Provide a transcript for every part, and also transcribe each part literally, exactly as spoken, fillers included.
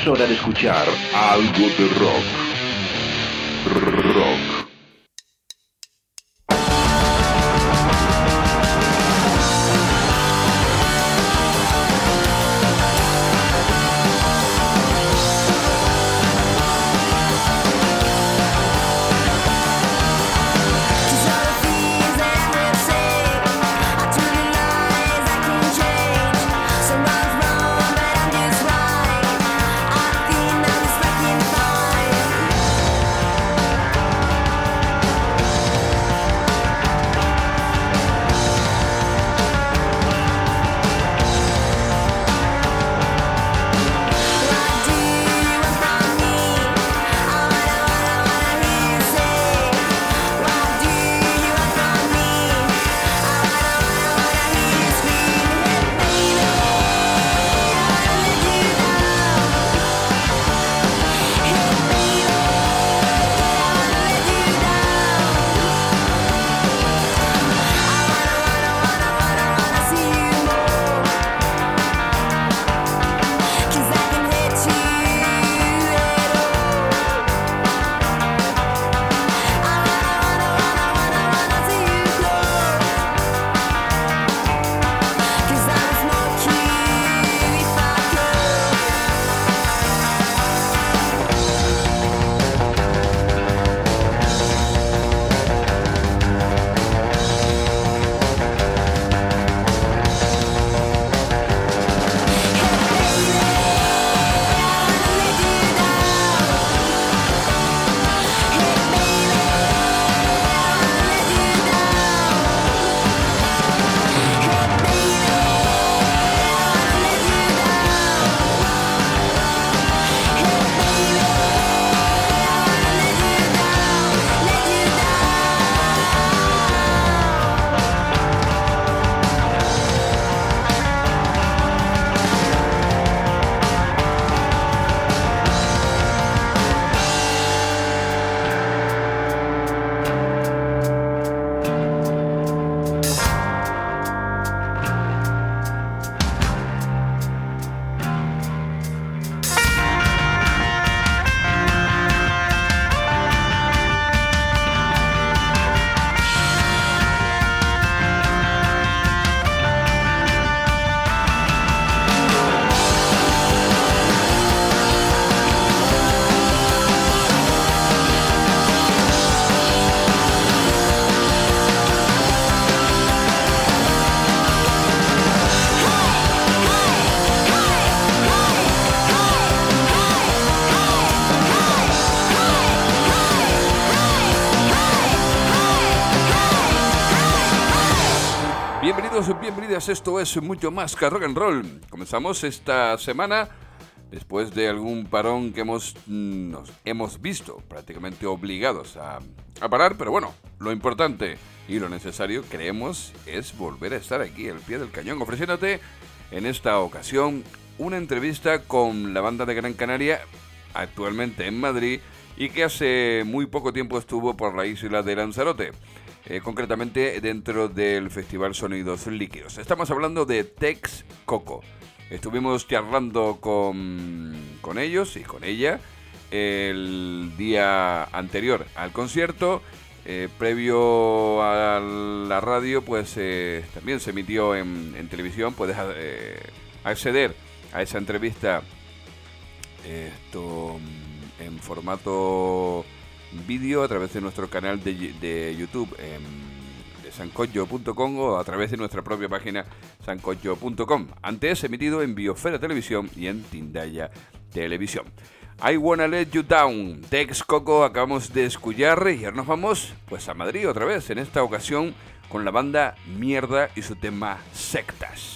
Es hora de escuchar algo de rock. Rock. Bienvenidas, esto es mucho más que rock and roll. Comenzamos esta semana después de algún parón que hemos, nos hemos visto prácticamente obligados a, a parar, pero bueno, lo importante y lo necesario, creemos, es volver a estar aquí al pie del cañón, ofreciéndote en esta ocasión una entrevista con la banda de Gran Canaria, actualmente en Madrid, y que hace muy poco tiempo estuvo por la isla de Lanzarote. Eh, concretamente dentro del Festival Sonidos Líquidos. Estamos hablando de Tex Coco. Estuvimos charlando con, con ellos y con ella el día anterior al concierto. Eh, previo a la radio, pues eh, también se emitió en, en televisión. Puedes eh, acceder a esa entrevista esto en formato vídeo a través de nuestro canal de, de YouTube en, de sancocho punto com o a través de nuestra propia página sancocho punto com. Antes emitido en Biosfera Televisión y en Tindaya Televisión. I Wanna Let You Down, Tex Coco, acabamos de escuchar y ahora nos vamos pues a Madrid otra vez, en esta ocasión con la banda Mierda y su tema Sectas.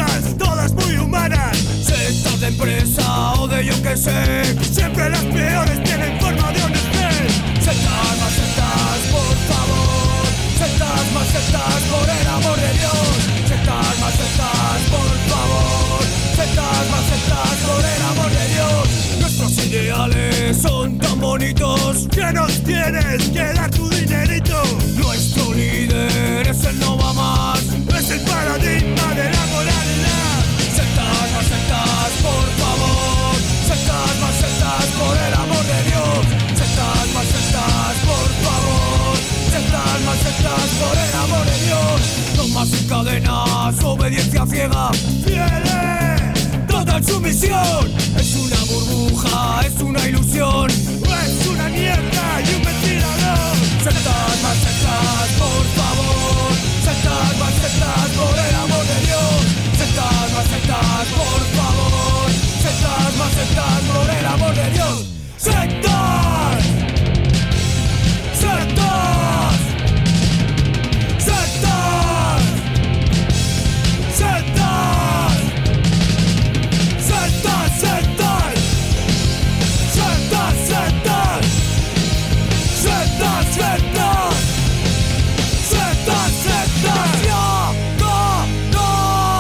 buenas, todas muy humanas. Setas de empresa o de yo que sé, siempre las peores tienen forma de honestes. Setas más setas, por favor. Setas más setas, por el amor de Dios. Setas más setas, por favor. Setas más setas, por el amor de Dios. Nuestros ideales son tan bonitos que nos tienes que dar tu dinerito. Nuestro líder es el no va más, es el paradigma de la moralidad. Setas más setas, por favor. Setas más setas, por el amor de Dios. Setas más setas, por favor. Setas más setas, por el amor de Dios. No más sin cadenas, obediencia ciega. Fieles, total sumisión. Es una burbuja, es una ilusión, es una mierda y un ventilador. Setas más setas, por favor. Setas más setas, por el amor de Dios. Setas más setas, por favor. Setas más setas, por el amor de Dios. Setas. Setas. Setas. Setas. Setas, setas. Setas, setas. Setas, setas. Setas, setas. Ya, no, no.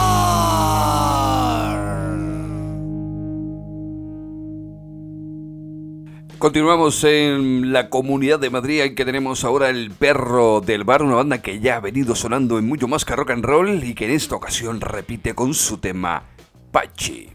Continuamos en la Comunidad de Madrid, en que tenemos ahora El Perro del Bar, una banda que ya ha venido sonando en mucho más que rock and roll y que en esta ocasión repite con su tema Pachi.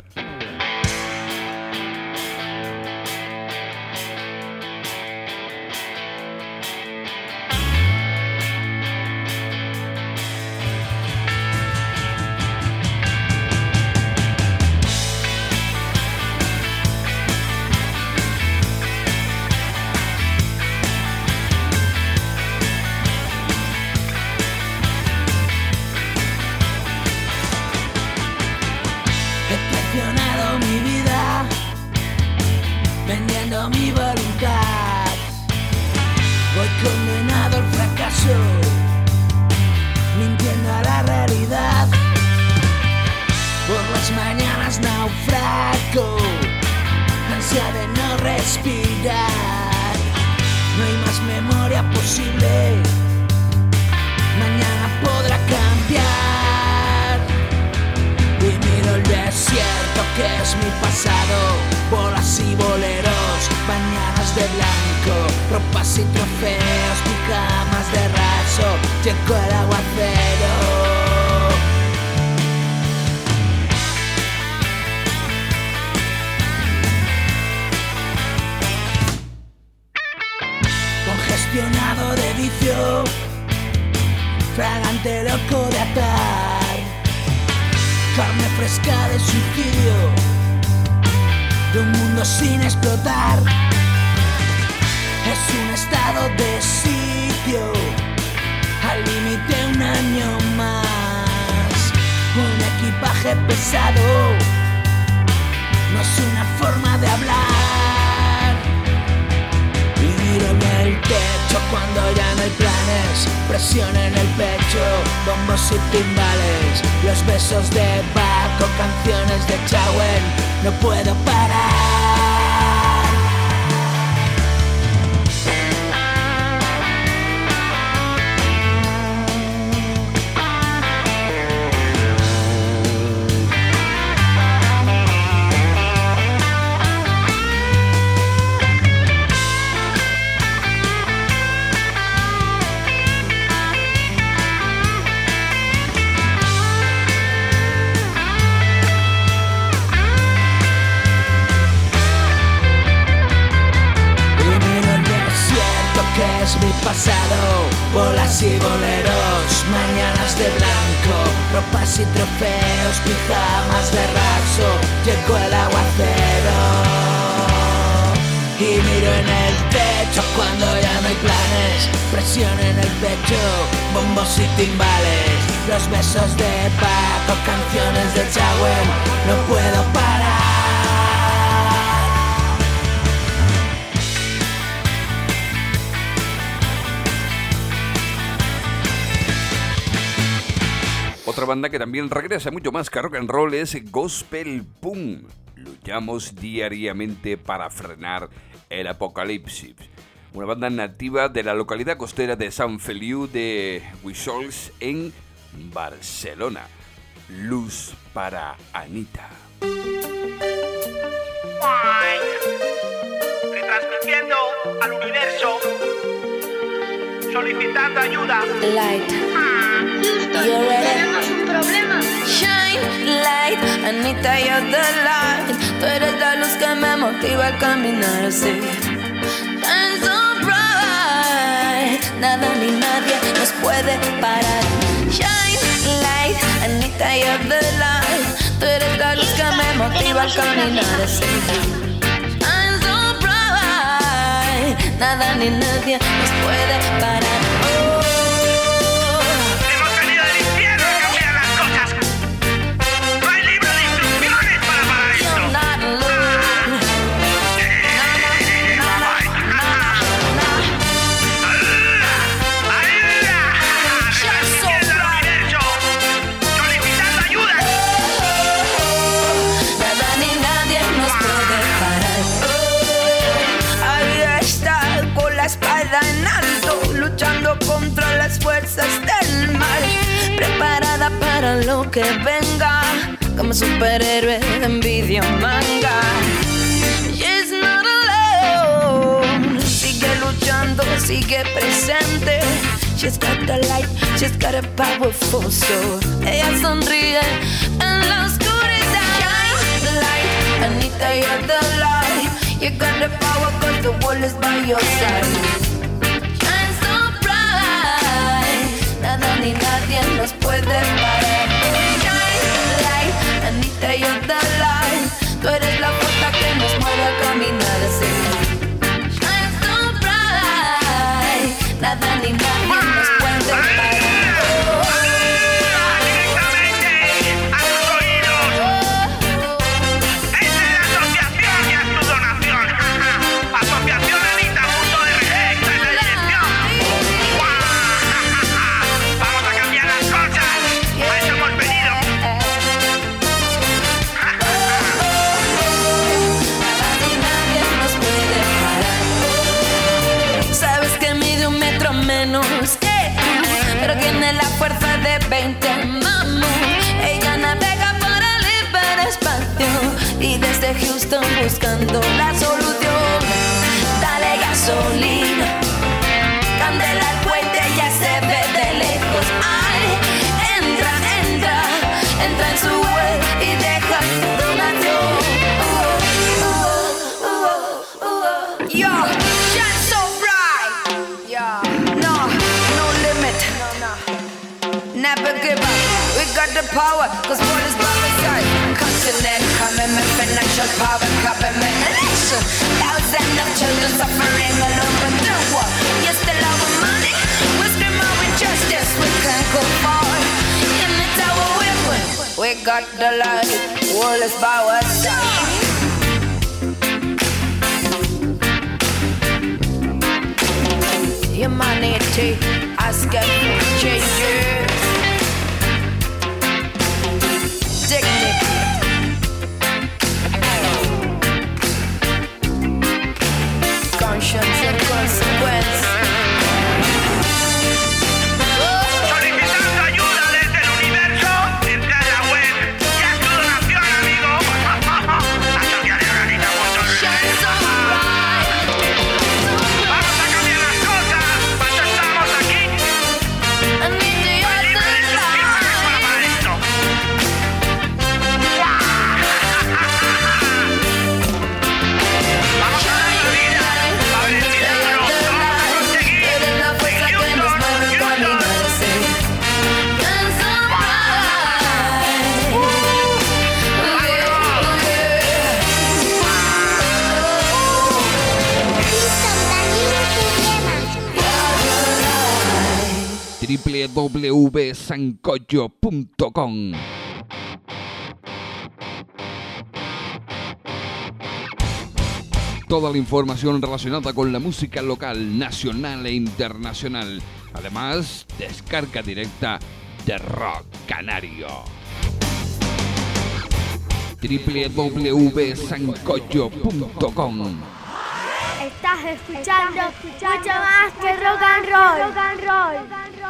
Condenado al fracaso, mintiendo a la realidad. Por las mañanas naufrago, ansia de no respirar. No hay más memoria posible, mañana podrá cambiar. Y miro el desierto que es mi pasado, bolas y boleros, mañanas de blanco, ropas y trofeos, pijamas de raso, llegó el aguacero. Congestionado de vicio, fragante loco de atar, carne fresca de suicidio, de un mundo sin explotar. Es un estado de sitio, al límite un año más. Un equipaje pesado, no es una forma de hablar. Y miro en el techo cuando ya no hay planes, presión en el pecho, bombos y timbales, los besos de Baco, canciones de Chauen, no puedo parar. Es mi pasado, bolas y boleros, mañanas de blanco, ropas y trofeos, pijamas de raso, llegó el aguacero. Y miro en el techo cuando ya no hay planes, presión en el pecho, bombos y timbales, los besos de Paco, canciones de Chauen, no puedo parar. Otra banda que también regresa mucho más que rock and roll es Gospel Punk. Luchamos diariamente para frenar el apocalipsis. Una banda nativa de la localidad costera de Sant Feliu de Guíxols en Barcelona. Luz para Anita. Retransmitiendo al universo, solicitando ayuda. Light. Houston, You ready? tenemos un problema. Shine light, Anita, you're the light. Tú eres la luz que me motiva a caminar así. Shine so bright, nada ni nadie nos puede parar. Shine light, Anita, you're the light. Tú eres la luz que me motiva a caminar así. Shine so bright, nada ni nadie nos puede parar. Oh. Hemos venido del infierno a cambiar las cosas. No hay libro de instrucciones para parar esto. You're not alone. Retransmitiendo al universo, solicitando ayuda. Nada ni nadie nos puede parar. Oh, ahí está, con la espada en alto, luchando contra las fuerzas del mal, preparada para lo que venga, como superhéroe en videomanga. She's not alone. Sigue luchando, sigue presente. She's got the light, she's got a powerful soul. Ella sonríe en la oscuridad. Shine light, Anita, you're the light. You got the power cause the world is by your side. Shine so bright, nada ni nadie nos puede parar. Shine light, Anita, you're the light. Tú eres la fuerza que nos mueve a caminar así. Shine so bright, nada ni nadie nos puede parar. Directamente a tus oídos. Es de la asociación y haz tu donación. Asociación Anita punto R D, esta es la dirección. Vamos a cambiar las cosas. A eso hemos venido. Nadie nos puede parar. Sabes que mide un metro menos que tú, pero tiene la fuerza de veinte mamu. Ella navega por el hiperespacio y desde Houston buscando la solución. Dale gasolina, candela al puente, ya se ve de lejos. Ay, entra, entra, entra en su web y deja tu donación. Uh, uh, uh, uh. Yo, shine so bright. Yeah, no, no limit. Never give up. We got the power, cause what is by my side? Continent, commitment, financial power, government, election. Thousands of children suffering alone, but do what? You still our money? We scream out with justice, we can't go far. In the tower we win. We got the light, world is by our side. Humanity, asking for changes. Dignity. Conscience and consequence. Solicitando ayuda desde el universo. Entra en la web y haz tu donación, amigo. Asociación Anita punto R D. Shine so bright. Vamos a cambiar las cosas. Cuando estamos aquí, Anita, you're libre de the instrucciones para light. parar esto. Vamos a dar la vida a ver si lo vamos a conseguir. Eres la fuerza que nos mueve a caminar así. Shine so bright. Houston, Daniel Problema. w w w punto sancocho punto com. Toda la información relacionada con la música local, nacional e internacional. Además, descarga directa de rock canario. doble u doble u doble u punto sancocho punto com. Estás escuchando mucho más que rock and roll. Rock and roll.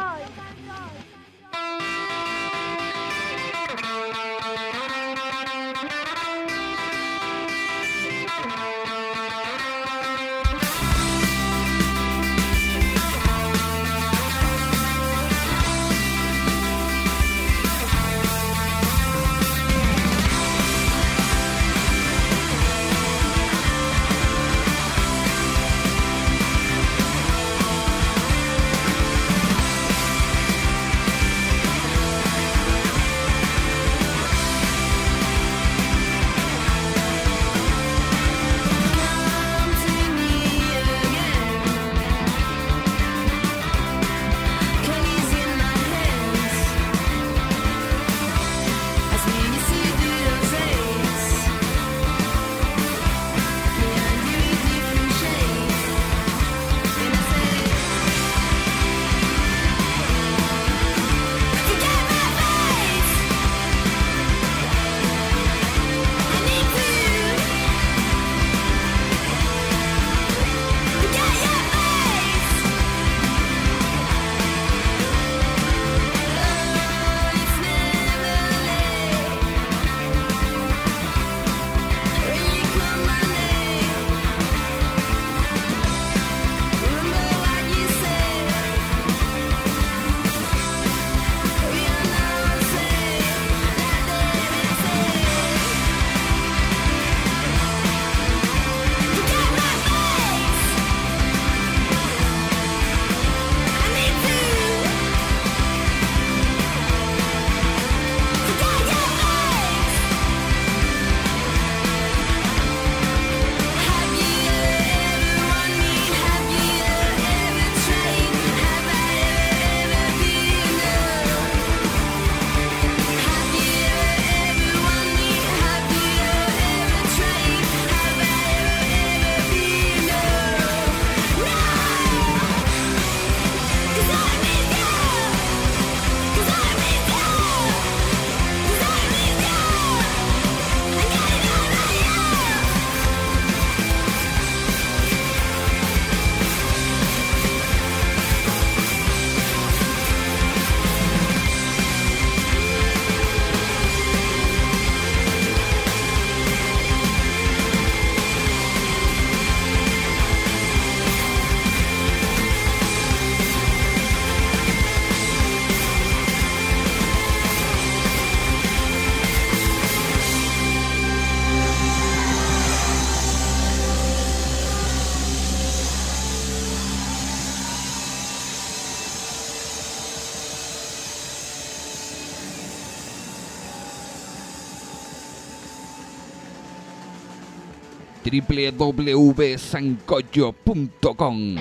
doble u doble u doble u punto sancocho punto com.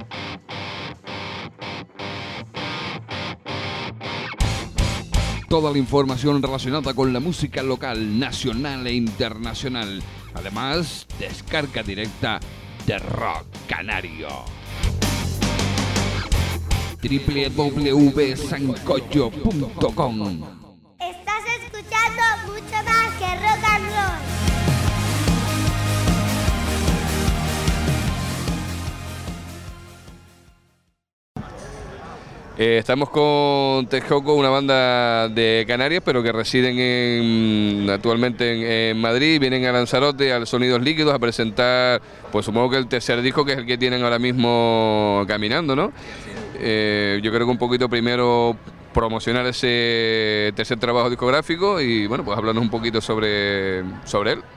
Toda la información relacionada con la música local, nacional e internacional. Además, descarga directa de rock canario. doble u doble u doble u punto sancocho punto com. Estás escuchando mucho más que rock and roll. Eh, estamos con Texcoco, una banda de Canarias, pero que residen en, actualmente en, en Madrid. Vienen a Lanzarote, al Sonidos Líquidos, a presentar, pues supongo que el tercer disco, que es el que tienen ahora mismo caminando, ¿no? Eh, yo creo que un poquito primero promocionar ese tercer trabajo discográfico y, bueno, pues hablarnos un poquito sobre, sobre él.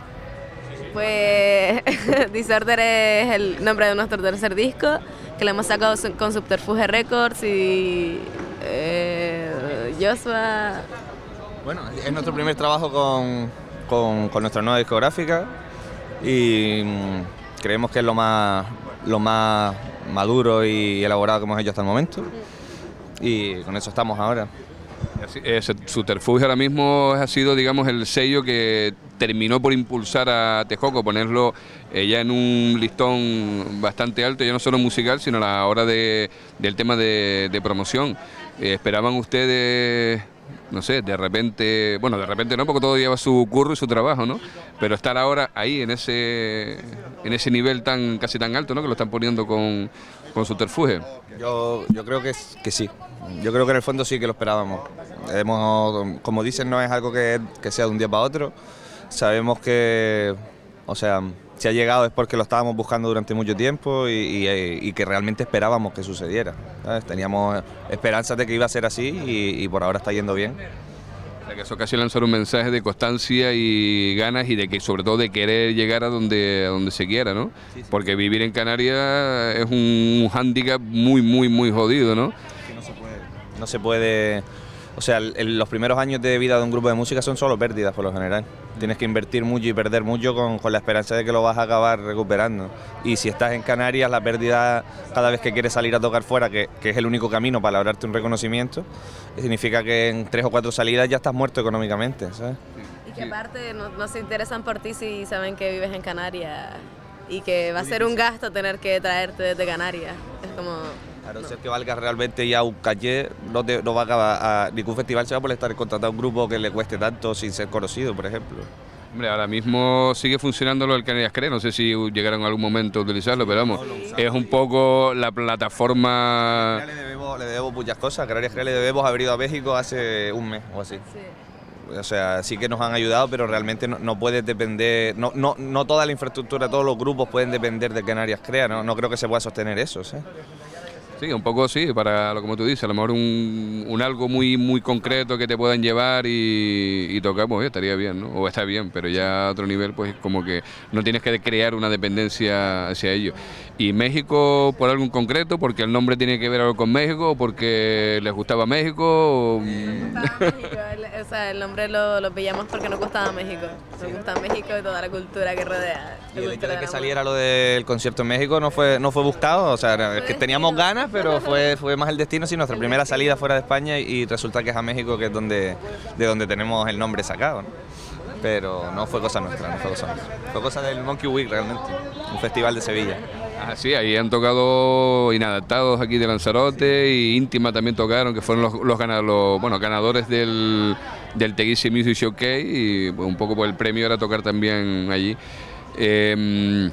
Pues Disorder es el nombre de nuestro tercer disco, que lo hemos sacado con Subterfuge Records y eh, Joshua. Bueno, es nuestro primer trabajo con, con, con nuestra nueva discográfica y mmm, creemos que es lo más, lo más maduro y elaborado que hemos hecho hasta el momento y con eso estamos ahora. Eh, Subterfuge ahora mismo ha sido, digamos, el sello que terminó por impulsar a Texcoco, ponerlo eh, ya en un listón bastante alto, ya no solo musical, sino a la hora de, del tema de, de promoción. Eh, ¿Esperaban ustedes, no sé, de repente, bueno, de repente no, porque todo lleva su curro y su trabajo, ¿no? Pero estar ahora ahí, en ese en ese nivel tan casi tan alto, ¿no? Que lo están poniendo con, con Subterfuge. Yo, yo creo que, que sí. Yo creo que en el fondo sí que lo esperábamos. Hemos, como dicen, no es algo que, que sea de un día para otro. Sabemos que, o sea, si ha llegado es porque lo estábamos buscando durante mucho tiempo y, y, y que realmente esperábamos que sucediera, ¿sabes? Teníamos esperanzas de que iba a ser así y, y por ahora está yendo bien. O sea, que eso casi lanzar un mensaje de constancia y ganas y de que sobre todo de querer llegar a donde, a donde se quiera, ¿no? Sí, sí. Porque vivir en Canarias es un hándicap muy, muy, muy jodido, ¿no? Que no se puede. No se puede. O sea, el, el, los primeros años de vida de un grupo de música son solo pérdidas por lo general. Tienes que invertir mucho y perder mucho con, con la esperanza de que lo vas a acabar recuperando. Y si estás en Canarias, la pérdida cada vez que quieres salir a tocar fuera, que, que es el único camino para lograrte un reconocimiento, significa que en tres o cuatro salidas ya estás muerto económicamente, ¿sabes? Y que aparte no, no se interesan por ti si saben que vives en Canarias y que va a ser un gasto tener que traerte desde Canarias. Es como... A no ser que valga realmente ya un calle, no, te, no va a acabar a ningún festival se va a por estar contratado a un grupo que le cueste tanto sin ser conocido, por ejemplo. Hombre, ahora mismo sigue funcionando lo del Canarias Cree, no sé si llegaron en algún momento a utilizarlo, pero vamos, es un poco la plataforma... Le debemos, le debemos muchas cosas, a Canarias Cree le debemos haber ido a México hace un mes o así. Sí. O sea, sí que nos han ayudado, pero realmente no, no puedes depender, no, no, no toda la infraestructura, todos los grupos pueden depender de Canarias Crea, no, no creo que se pueda sostener eso, ¿sí? Sí, un poco sí, para lo como tú dices, a lo mejor un, un algo muy muy concreto que te puedan llevar y, y tocar, pues estaría bien, ¿no? O está bien, pero ya a otro nivel, pues como que no tienes que crear una dependencia hacia ello. ¿Y México por algo en concreto? ¿Porque el nombre tiene que ver algo con México? ¿O porque les gustaba México? O... Les gustaba México, el, o sea, el nombre lo, lo pillamos porque nos gustaba México. Nos gusta México y toda la cultura que rodea. Y el hecho de que saliera lo del concierto en México no fue, no fue buscado, o sea, es que teníamos ganas, pero fue, fue más el destino, sí, nuestra primera salida fuera de España y resulta que es a México, que es donde, de donde tenemos el nombre sacado, ¿no? Pero no fue cosa nuestra, no fue cosa nuestra. Fue cosa del Monkey Week realmente, un festival de Sevilla. Ah, sí, ahí han tocado Inadaptados aquí de Lanzarote y Íntima también tocaron, que fueron los, los, ganadores, los bueno, ganadores del, del Teguise Music Showcase y pues, un poco por el premio era tocar también allí. Eh,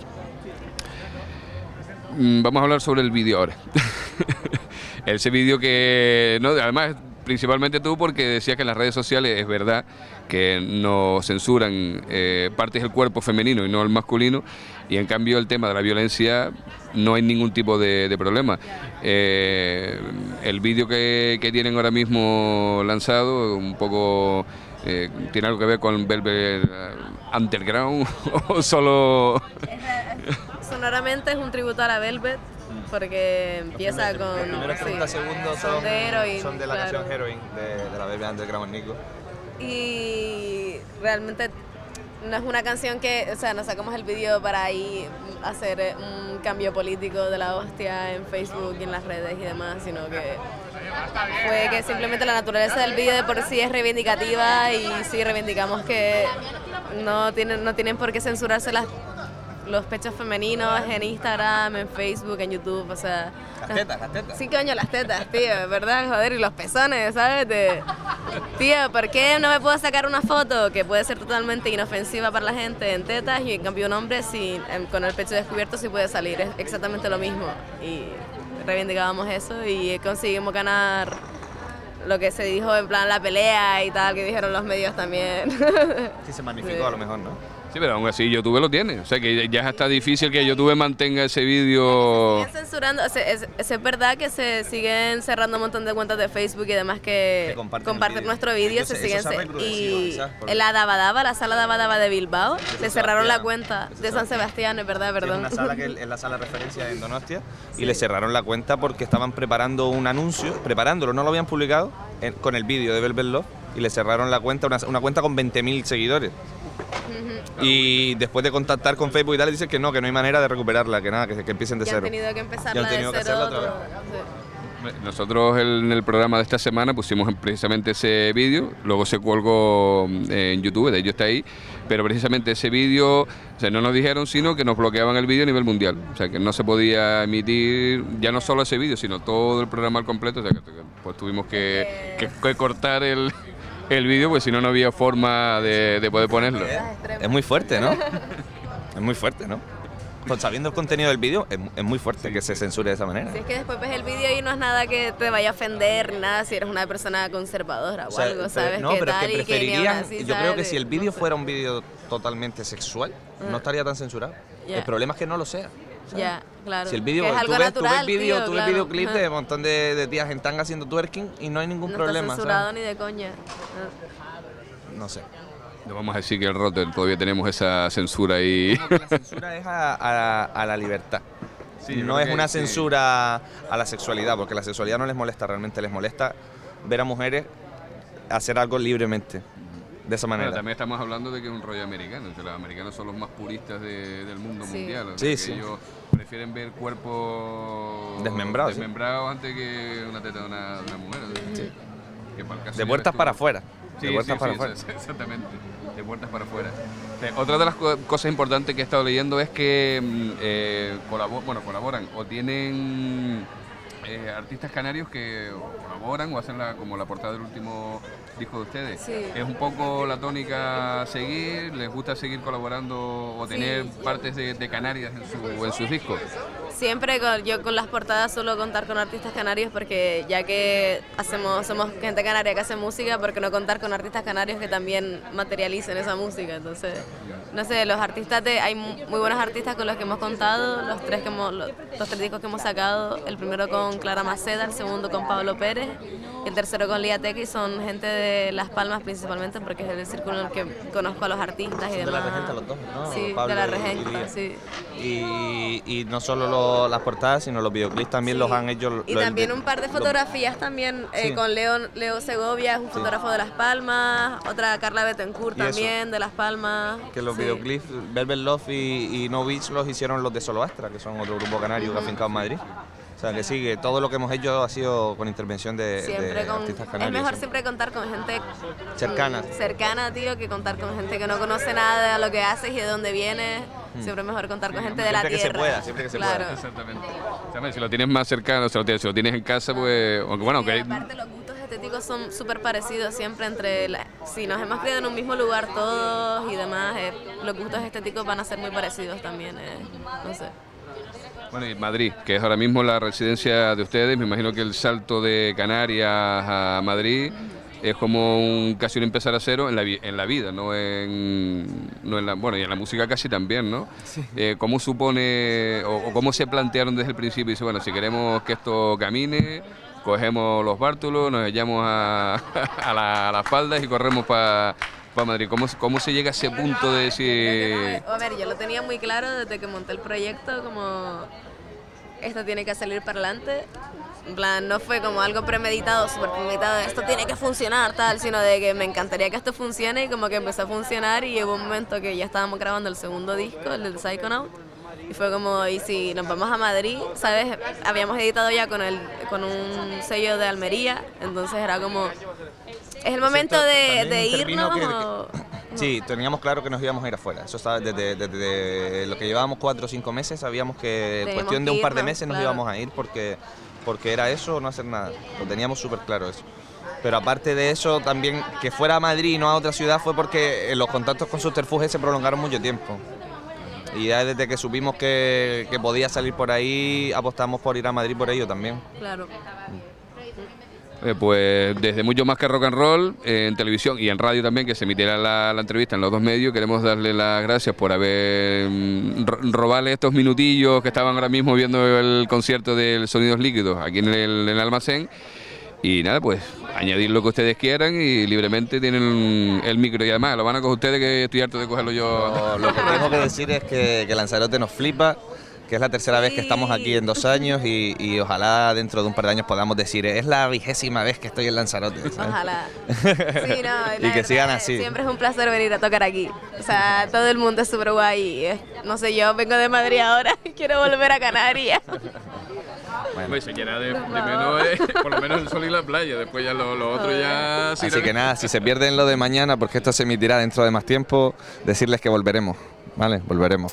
vamos a hablar sobre el vídeo ahora. Ese vídeo que, no, además, principalmente tú, porque decías que en las redes sociales es verdad que no censuran eh, partes del cuerpo femenino y no el masculino, y en cambio el tema de la violencia no hay ningún tipo de, de problema. Eh, el vídeo que, que tienen ahora mismo lanzado, un poco... Eh, ¿tiene algo que ver con Velvet Underground o solo...? Sonoramente es un tributo a la Velvet, porque empieza con... Los primeros treinta segundos son, de son de la claro. canción Heroin de, de la Velvet Underground Nico. Y realmente no es una canción que, o sea, no sacamos el vídeo para ahí hacer un cambio político de la hostia en Facebook y en las redes y demás, sino que fue que simplemente la naturaleza del vídeo de por sí es reivindicativa y sí reivindicamos que no tienen, no tienen por qué censurarse las, los pechos femeninos en Instagram, en Facebook, en YouTube, o sea... Las tetas, las tetas. Sí, coño, las tetas, tío, ¿verdad? Joder, y los pezones, ¿sabes? De, tío, ¿por qué no me puedo sacar una foto que puede ser totalmente inofensiva para la gente en tetas y en cambio un hombre sin, con el pecho descubierto sí puede salir? Es exactamente lo mismo. Y reivindicábamos eso y conseguimos ganar lo que se dijo en plan la pelea y tal, que dijeron los medios también. Sí, se magnificó sí. A lo mejor, ¿no? Sí, pero aún así YouTube lo tiene, o sea que ya está difícil que YouTube mantenga ese vídeo. Se siguen censurando, es, es, es, es verdad que se siguen cerrando un montón de cuentas de Facebook y demás que, que comparten, comparten vídeo. Nuestro vídeo, se siguen se, y en la Dabadaba, la sala Dabadaba de Bilbao, se cerraron la cuenta de San Sebastián, es verdad, perdón. Es una sala que es la sala de referencia en Donostia sí. Y le cerraron la cuenta porque estaban preparando un anuncio, preparándolo, no lo habían publicado, en, con el vídeo de Velvet Love y le cerraron la cuenta, una, una cuenta con veinte mil seguidores. Y después de contactar con Facebook y tal, dicen que no, que no hay manera de recuperarla, que nada, que, que empiecen de y cero. Han tenido que empezar de cero. Otra vez. Nosotros en el programa de esta semana pusimos precisamente ese vídeo, luego se colgó en YouTube, de ello está ahí, pero precisamente ese vídeo, o sea, no nos dijeron sino que nos bloqueaban el vídeo a nivel mundial, o sea, que no se podía emitir ya no solo ese vídeo, sino todo el programa al completo, o sea, que pues tuvimos que, que, que cortar el, el vídeo, pues si no, no había forma de, de poder ponerlo. Es muy fuerte, ¿no? Es muy fuerte, ¿no? Pues sabiendo el contenido del vídeo, es, es muy fuerte que se censure de esa manera. Si es que después ves el vídeo y no es nada que te vaya a ofender ni nada, si eres una persona conservadora o, o sea, pero, algo, ¿sabes? No, ¿Qué pero tal? es que preferirían, así, yo ¿sabes? creo que si el vídeo no sé. fuera un vídeo totalmente sexual, uh-huh. no estaría tan censurado. Yeah. El problema es que no lo sea. Ya, yeah, claro. Si el vídeo, es tú, algo ves, natural, tú ves vídeo, tío, tú ves claro. videoclip uh-huh. de un montón de, de tías en tanga haciendo twerking y no hay ningún no problema. No está censurado ¿sabes? ni de coña. No, no sé. No vamos a decir que el Rotter todavía tenemos esa censura ahí. No, la censura es a, a, a la libertad. Sí, no es una censura sí. a la sexualidad, porque la sexualidad no les molesta, realmente les molesta ver a mujeres hacer algo libremente, de esa manera. Bueno, también estamos hablando de que es un rollo americano, que los americanos son los más puristas de, del mundo sí. mundial. Sí, que sí. Ellos prefieren ver cuerpos desmembrados, desmembrados sí. antes que una teta de una, una mujer. Sí. Que para el caso de puertas para afuera. Sí, de puertas sí, para sí, afuera. Exactamente, de puertas para afuera. Eh, otra de las co cosas importantes que he estado leyendo es que eh, colabor bueno, colaboran o tienen eh, artistas canarios que colaboran o hacen la, como la portada del último disco de ustedes. Sí. Es un poco la tónica a seguir, les gusta seguir colaborando o tener sí. partes de, de Canarias en, su, en sus discos. Siempre con, yo con las portadas suelo contar con artistas canarios porque ya que hacemos somos gente canaria que hace música, ¿por qué no contar con artistas canarios que también materialicen esa música? Entonces, no sé, los artistas de, hay muy buenos artistas con los que hemos contado, los tres que hemos, los, los tres discos que hemos sacado, el primero con Clara Maceda, el segundo con Pablo Pérez y el tercero con Lía Tequi, son gente de Las Palmas principalmente porque es el círculo en el que conozco a los artistas y de demás. La Regenta los dos, ¿no? Sí, Pablo de La y Regenta, Lía. sí. Y, y no solo lo, las portadas, sino los videoclips también sí. los han hecho. Y lo, también de, un par de fotografías lo, también eh, sí. con Leo, Leo Segovia, es un sí. fotógrafo de Las Palmas, otra Carla Betancourt también eso, de Las Palmas. Que los sí. videoclips Velvet Love y, y No Beach los hicieron los de Solo Astra, que son otro grupo canario uh-huh. afincado en Madrid. O sea, que sí, que todo lo que hemos hecho ha sido con intervención de, de con, artistas canarios. Es mejor ¿sí? siempre contar con gente cercana, cercana, tío, que contar con gente que no conoce nada de lo que haces y de dónde vienes. Hmm. Siempre es mejor contar con gente de la siempre tierra. Que se pueda, siempre que se claro. pueda. Exactamente. También, si lo tienes más cercano, si lo tienes, si lo tienes en casa, pues... Aunque, bueno, sí, que... aparte los gustos estéticos son súper parecidos siempre entre... La, si nos hemos criado en un mismo lugar todos y demás, eh, los gustos estéticos van a ser muy parecidos también, eh, no sé. Bueno, y Madrid, que es ahora mismo la residencia de ustedes, me imagino que el salto de Canarias a Madrid es como un, casi un empezar a cero en la, en la vida, no en, no en la, bueno, y en la música casi también, ¿no? Sí. Eh, ¿Cómo supone o, o cómo se plantearon desde el principio? Dice, bueno, si queremos que esto camine, cogemos los bártulos, nos echamos a, a, la, a las faldas y corremos para... para Madrid. ¿Cómo, ¿Cómo se llega a ese punto de decir...? A ver, yo lo tenía muy claro desde que monté el proyecto, como esto tiene que salir para adelante. En plan, no fue como algo premeditado, súper premeditado, esto tiene que funcionar, tal, sino de que me encantaría que esto funcione y como que empezó a funcionar y hubo un momento que ya estábamos grabando el segundo disco, el de Psychonaut, y fue como, y si nos vamos a Madrid, ¿sabes? Habíamos editado ya con, el, con un sello de Almería, entonces era como... ¿Es el momento de, de irnos que, o...? que, sí, teníamos claro que nos íbamos a ir afuera. Eso estaba desde, desde, desde lo que llevábamos cuatro o cinco meses, sabíamos que en cuestión de un par de meses nos claro. íbamos a ir porque, porque era eso o no hacer nada. Lo teníamos súper claro eso. Pero aparte de eso, también que fuera a Madrid y no a otra ciudad fue porque los contactos con Subterfuge se prolongaron mucho tiempo. Y ya desde que supimos que, que podía salir por ahí, apostamos por ir a Madrid por ello también. Claro. Eh, pues desde mucho más que rock and roll, eh, en televisión y en radio también, que se emitiera la, la entrevista en los dos medios, queremos darle las gracias por haber mm, robarle estos minutillos que estaban ahora mismo viendo el concierto del Sonidos Líquidos aquí en el, en el almacén. Y nada, pues añadir lo que ustedes quieran y libremente tienen el micro. Y además lo van a coger ustedes, que estoy harto de cogerlo yo. Lo, lo que tengo que decir es que, que Lanzarote nos flipa, que es la tercera vez que estamos aquí en dos años y, y ojalá dentro de un par de años podamos decir, es la vigésima vez que estoy en Lanzarote, ¿sabes? Ojalá. Sí, no, y que sigan así. Siempre es un placer venir a tocar aquí. O sea, todo el mundo es súper guay. No sé, yo vengo de Madrid ahora y quiero volver a Canarias. Hombre, se quiera de primero, eh, por lo menos el sol y la playa, después ya lo, lo otro ya... Así que nada, si se pierden lo de mañana, porque esto se emitirá dentro de más tiempo, decirles que volveremos, ¿vale? Volveremos.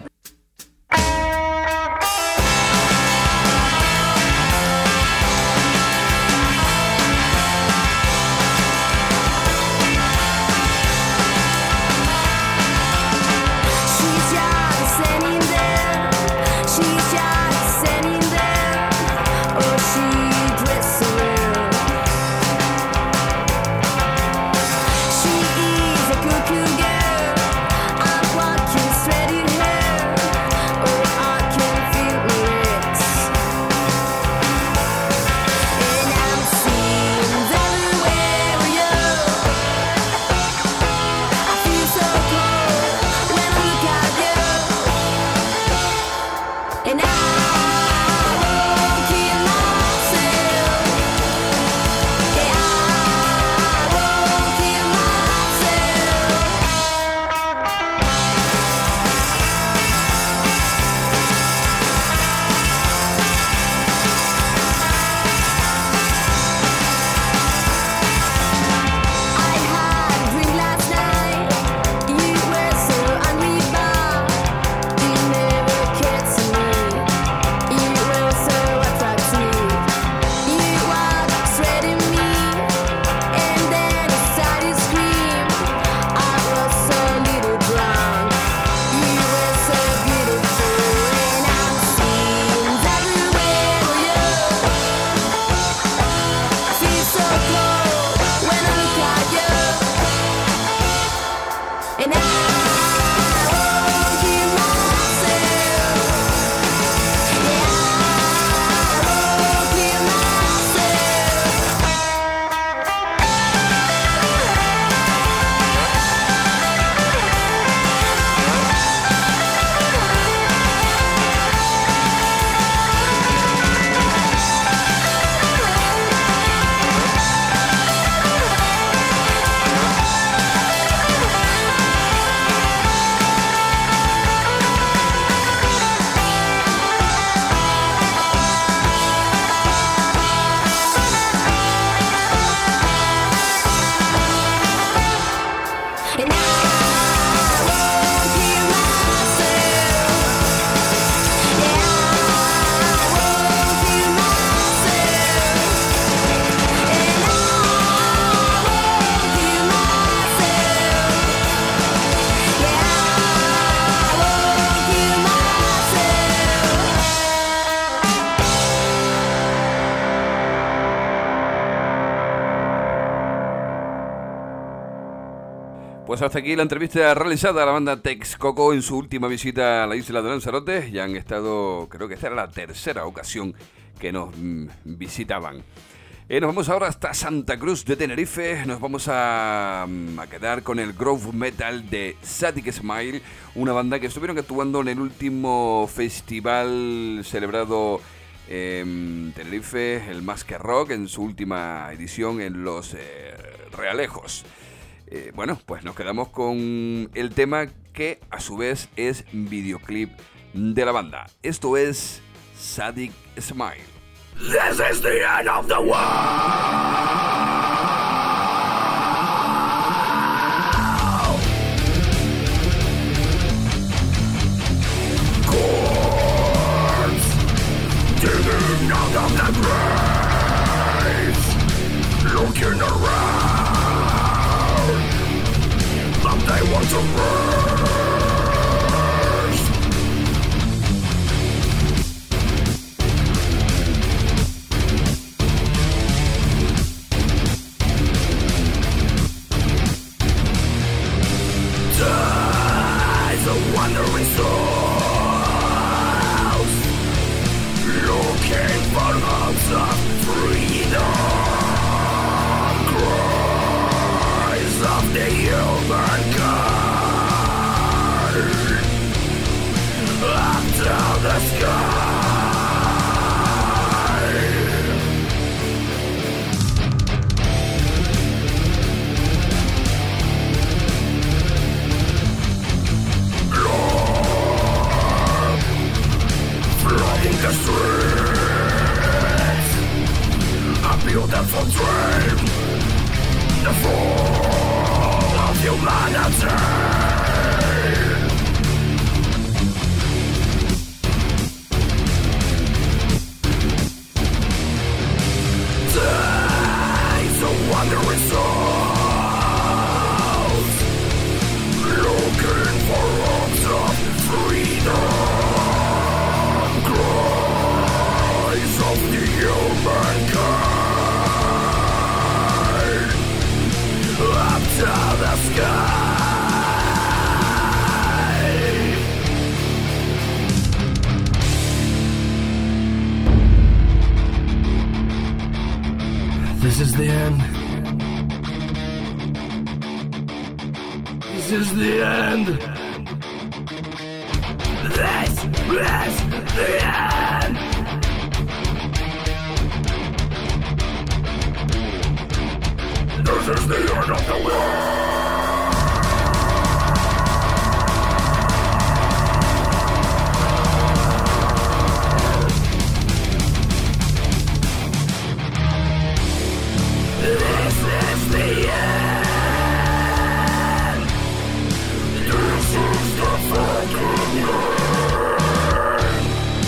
Pues hasta aquí la entrevista realizada a la banda Texcoco en su última visita a la isla de Lanzarote. Ya han estado, creo que esta era la tercera ocasión que nos mm, visitaban. Eh, nos vamos ahora hasta Santa Cruz de Tenerife. Nos vamos a, a quedar con el groove metal de Sadik Smile, una banda que estuvieron actuando en el último festival celebrado en Tenerife, el Más que Rock, en su última edición en Los eh, Realejos. Eh, bueno, pues nos quedamos con el tema que a su vez es videoclip de la banda. Esto es Sadik Smile. This is the end of the world. Corpse digging out of the grave, looking around. But they want to burst. Dies a wandering souls, looking for hopes of freedom. Of the human kind up to the sky. Lord, flooding the streets. the end. This is the end. This is the end. This is the end of the world. This is the end. This is the fucking end.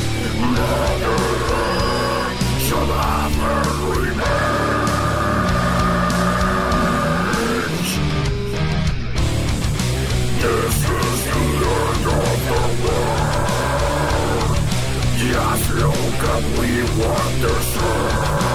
Never shall ever revenge. This is the end of the world. Yes, look at we want this world.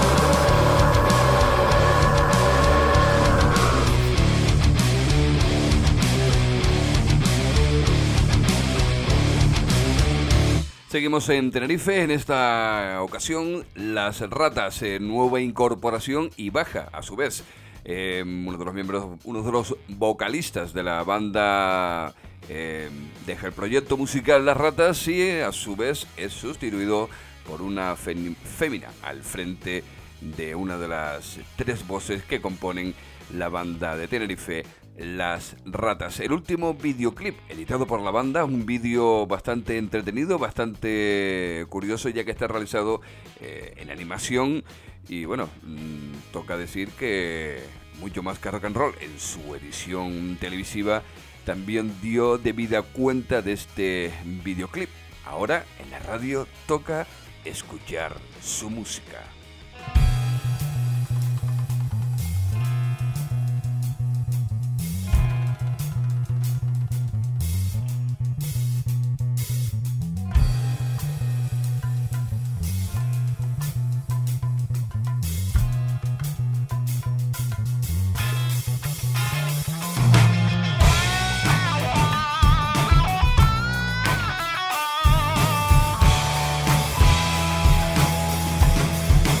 Seguimos en Tenerife, en esta ocasión Las Ratas, eh, nueva incorporación y baja a su vez. Eh, uno de los miembros, uno de los vocalistas de la banda eh, deja el proyecto musical Las Ratas y eh, a su vez es sustituido por una fe- fémina al frente de una de las tres voces que componen la banda de Tenerife, Las Ratas. El último videoclip editado por la banda, un vídeo bastante entretenido, bastante curioso, ya que está realizado eh, en animación y bueno, mmm, toca decir que mucho más que rock and roll, en su edición televisiva también dio debida cuenta de este videoclip. Ahora en la radio toca escuchar su música. This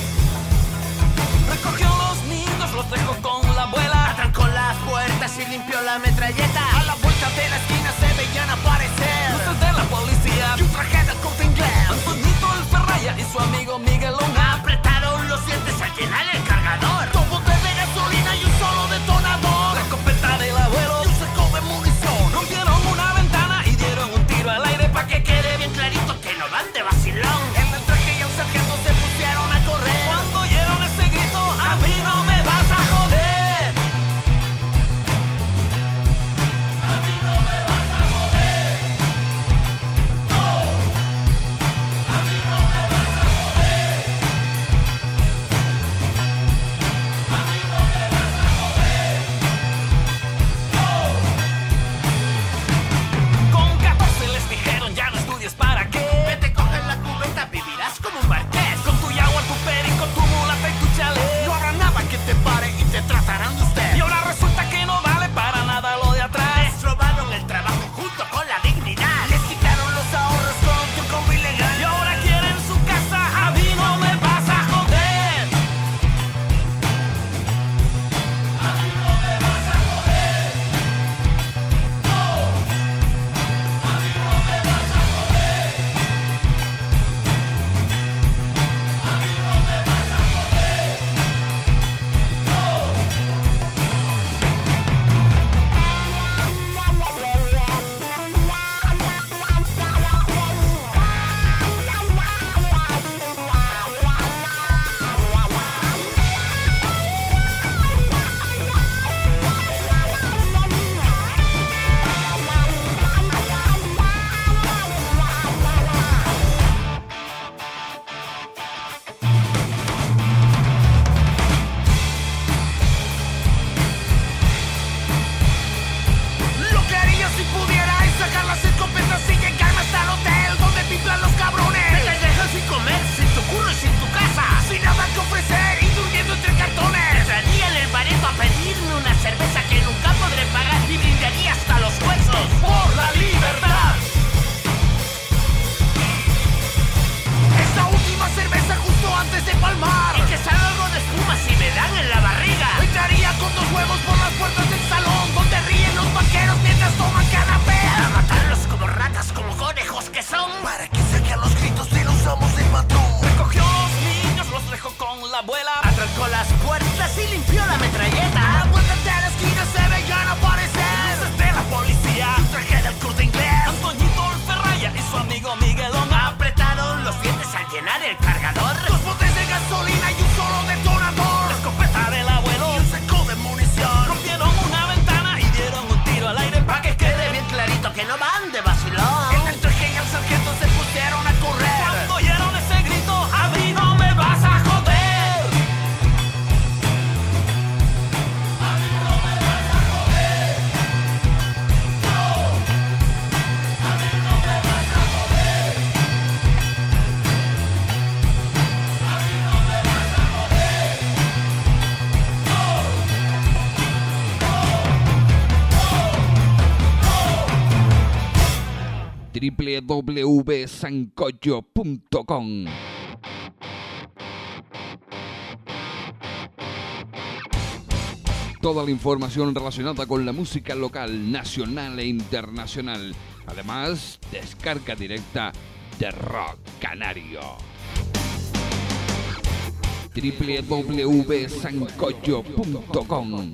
doble u doble u doble u punto sancocho punto com. Toda la información relacionada con la música local, nacional e internacional. Además, descarga directa de Rock Canario. doble u doble u doble u punto sancocho punto com.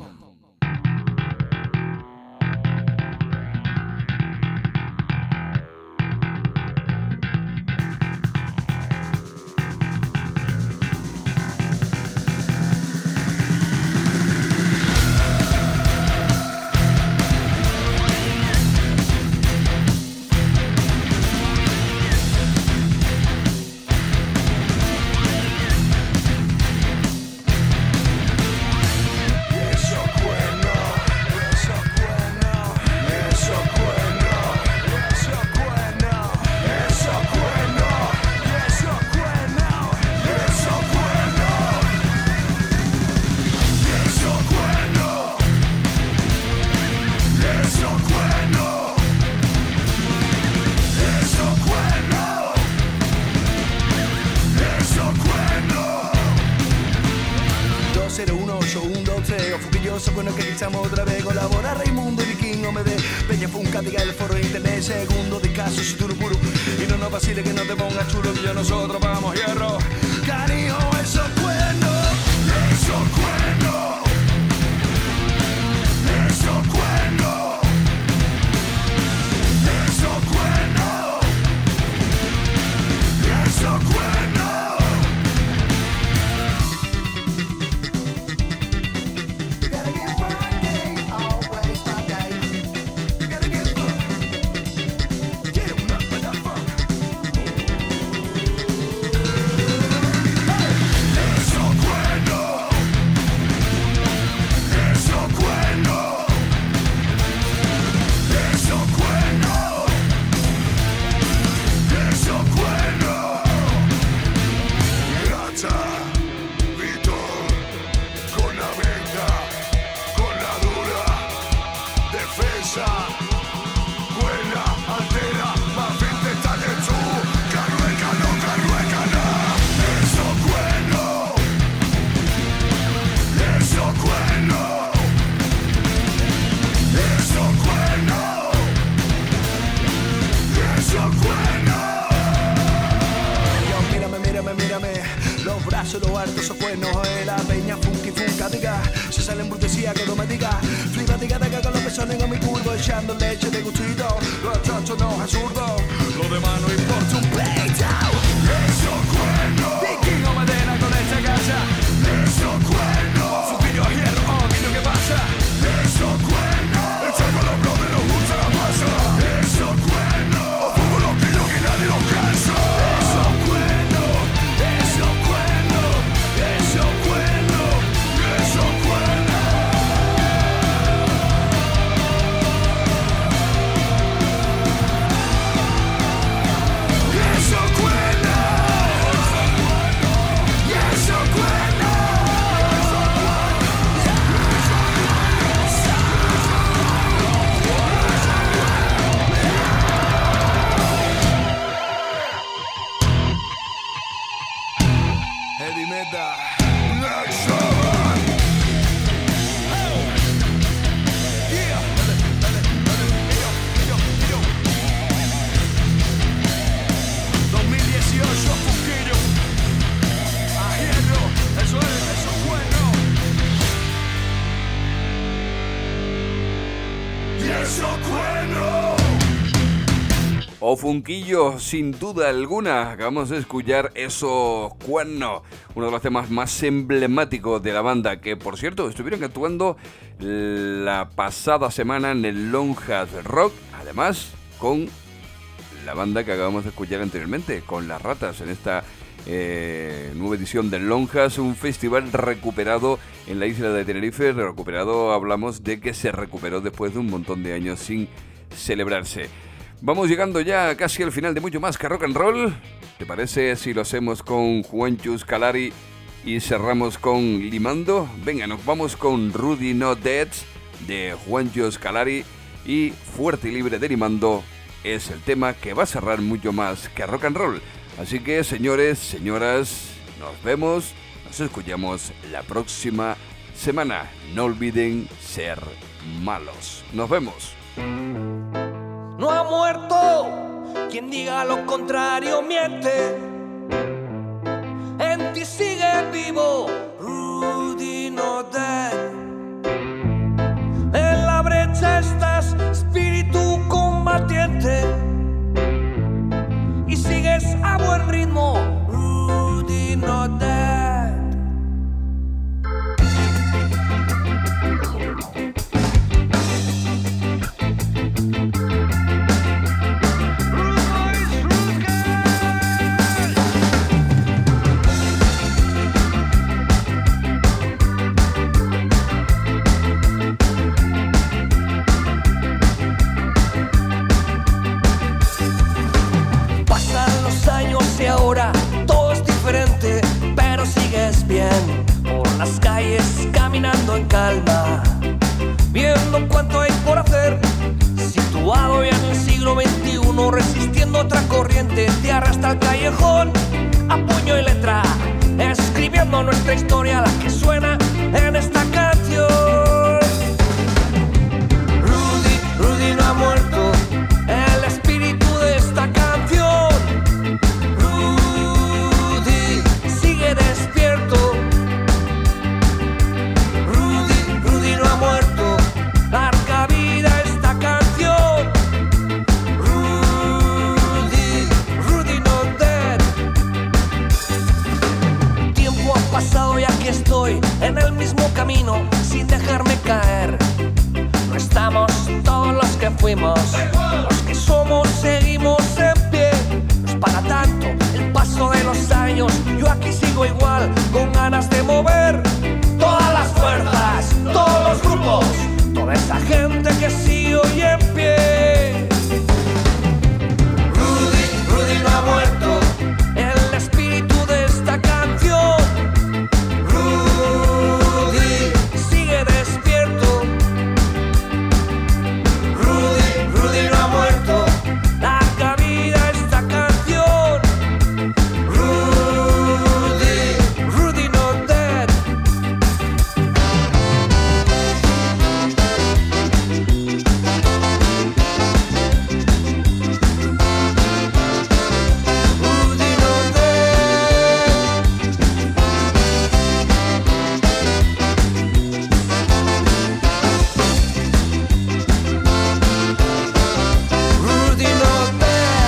O Funquillo, sin duda alguna. Acabamos de escuchar Esos Cuernos, uno de los temas más emblemáticos de la banda, que por cierto estuvieron actuando la pasada semana en el Lonjas Rock, además con la banda que acabamos de escuchar anteriormente, con Las Ratas, en esta eh, nueva edición del Lonjas, un festival recuperado en la isla de Tenerife. Recuperado, hablamos de que se recuperó después de un montón de años sin celebrarse. Vamos llegando ya casi al final de Mucho Más que Rock and Roll. ¿Te parece si lo hacemos con Juancho Scalari y cerramos con Limando? Venga, nos vamos con Rudy Not Dead de Juancho Scalari y Fuerte y Libre de Limando, es el tema que va a cerrar mucho más que rock and roll. Así que, señores, señoras, nos vemos, nos escuchamos la próxima semana. No olviden ser malos. Nos vemos. No ha muerto, quien diga lo contrario miente. En ti sigue vivo, Rudy not dead. En la brecha estás, espíritu combatiente. Y sigues a buen ritmo, Rudy not dead. Y ahora todo es diferente, pero sigues bien por las calles caminando en calma, viendo cuánto hay por hacer, situado ya en el siglo veintiuno, resistiendo otra corriente, te arrastra al callejón a puño y letra, escribiendo nuestra historia, la que suena en esta canción. Rudy, Rudy no ha muerto, el espíritu de esta canción. Despierto, Rudy, Rudy no ha muerto, larga vida esta canción. Rudy, Rudy not dead. Tiempo ha pasado y aquí estoy, en el mismo camino, sin dejarme caer. No estamos todos los que fuimos, los que somos seguimos en pie. No es para tanto el paso de los años, yo aquí sigo igual, con ganas de mover todas las fuerzas, todos los grupos, toda esa gente que sigue hoy en pie. Rudy, Rudy no ha muerto, el espíritu de esta canción. Rudy, sigue despierto. Rudy, Rudy no ha muerto, larga vida esta canción. Rudy, Rudy not dead. Rudy not dead. Rudy not dead.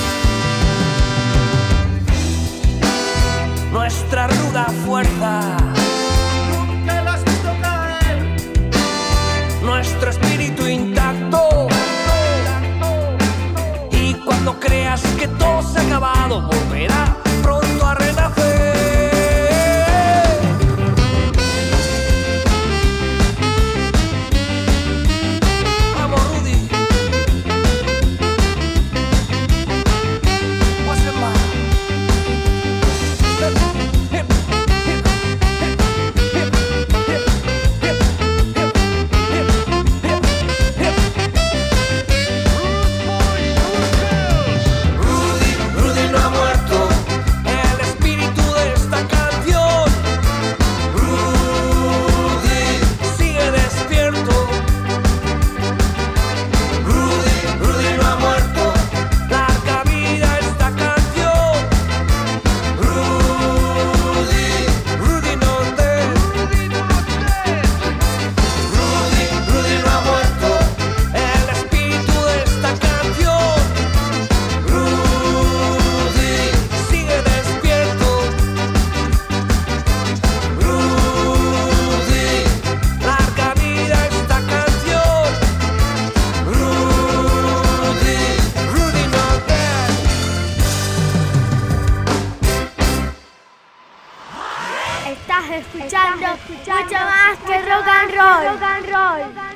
Nuestra ruda fuerza, nunca la has visto caer. Nuestro espíritu intacto. Y cuando creas que todo se ha acabado, volverá pronto a renacer. Vamos, Rudy. What's it man? Rudy, Rudy no ha muerto, el espíritu de esta canción. Rudy, sigue despierto. Rudy, Rudy no ha muerto, larga vida esta canción. Rudy, Rudy not dead. Rudy, Rudy no ha muerto, el espíritu de esta canción. Rudy, sigue despierto. Rudy, larga vida esta canción. Rudy, Rudy not dead. Estás escuchando mucho más que rock and roll. Rock and roll.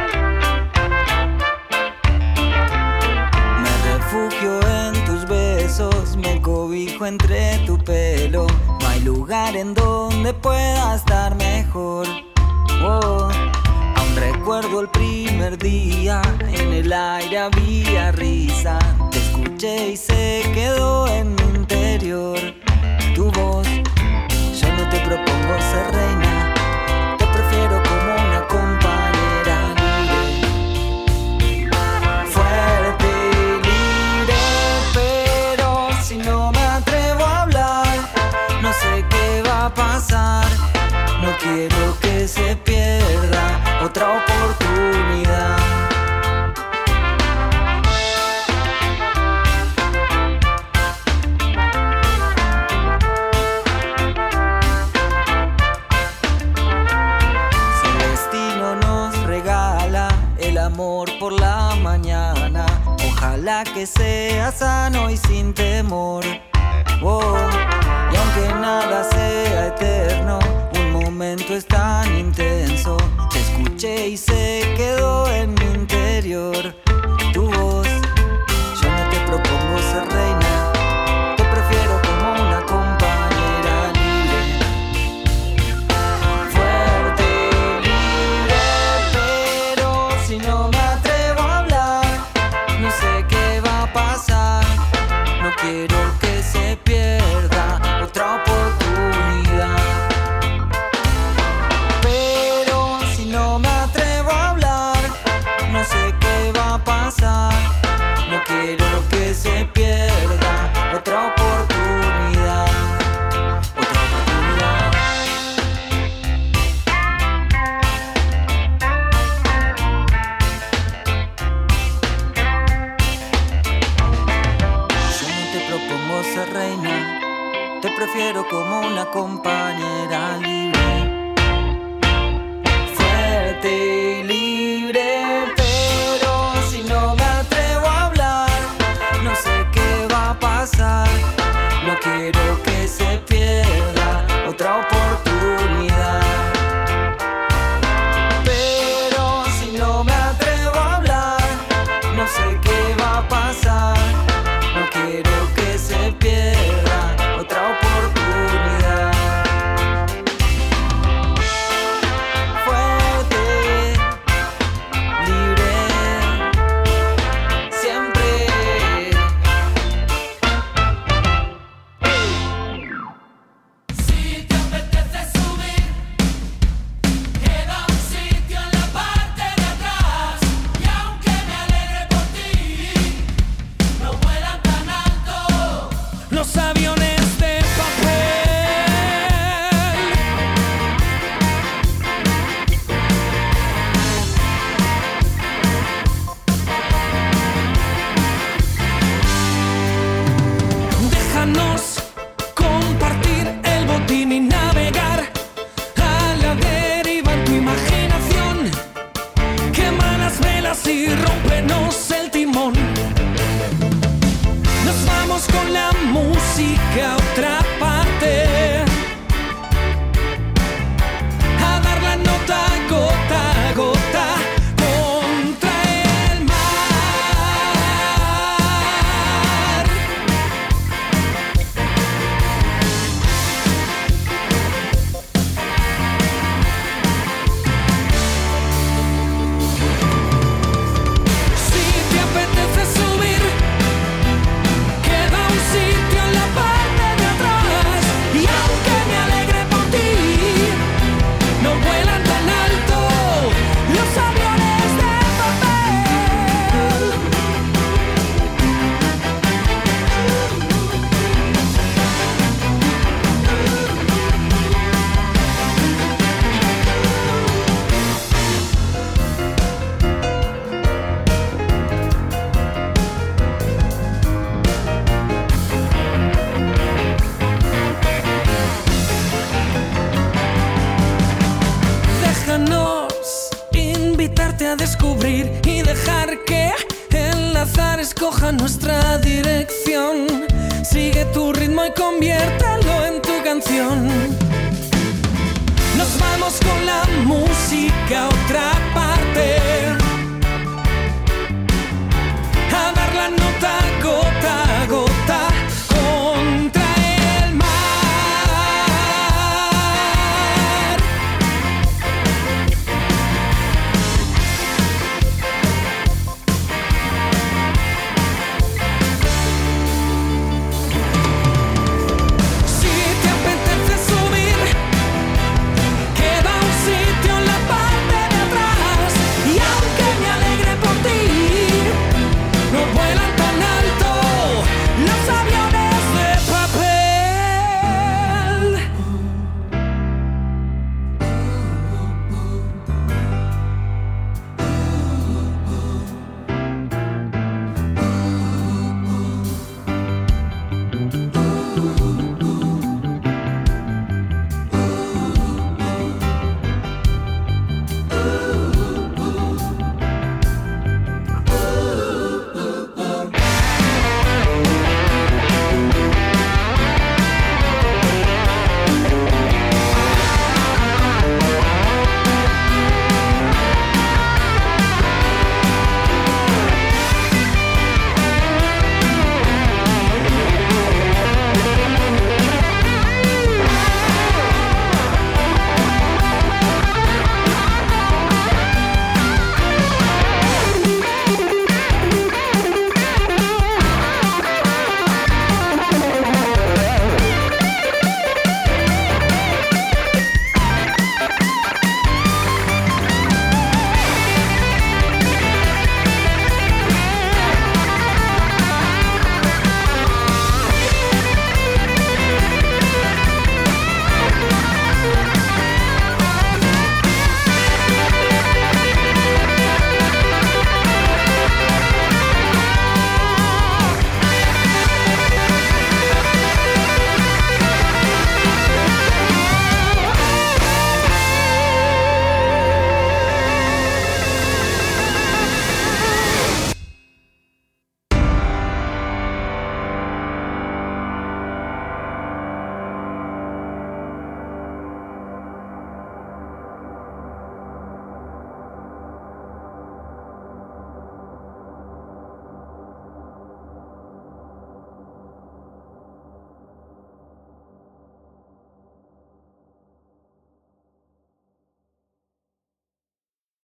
Me refugio en tus besos. cobijo entre tu pelo. No hay lugar en donde pueda estar mejor. Oh, aún recuerdo el primer día, en el aire había risa. Te escuché y se quedó en mi interior tu voz. Yo no te propongo ser reina, te prefiero como una compañera libre. Fuerte y libre, pero si no me atrevo a hablar, no sé qué va a pasar. No quiero que se pierda otra oportunidad. Si el destino nos regala el amor por la mañana, ojalá que sea sano y sin temor. Oh, y aunque nada sea eterno, un momento es tan intenso. Te escuché y se quedó en mi interior tu voz. Yo no te propongo ser reina, te prefiero como una compañera libre. Fuerte y libre, pero si no me atrevo a hablar, no sé qué va a pasar. No quiero que se pierda otra oportunidad. Pero si no me atrevo a hablar, no sé qué va a pasar. No quiero que se pierda otra oportunidad. Otra oportunidad. Yo no te propongo ser reina, te prefiero como una compañera libre. Fuerte y libre, pero si no me atrevo a hablar, no sé qué va a pasar. No quiero que se pierda otra oportunidad. Pero si no me atrevo a hablar, no sé qué va a pasar. No quiero que se pierda otra oportunidad. Fuerte, libre, siempre. Si te apetece subir, queda un sitio en la parte de atrás. Y aunque me alegre por ti, no vuelan tan alto los aviones de papel. Déjanos compartir el botín y navegar a la deriva en tu imaginación. Quema las velas y rómpenos el timón. Nos vamos con la música a otra parte, a dar la nota gota a gota contra el mar. Si te apetece subir, queda un sitio en la parte de atrás. Y aunque me alegre por ti, no vuelan tan alto los aviones de papel. Déjanos invitarte a descubrir y dejar que el azar escoja nuestra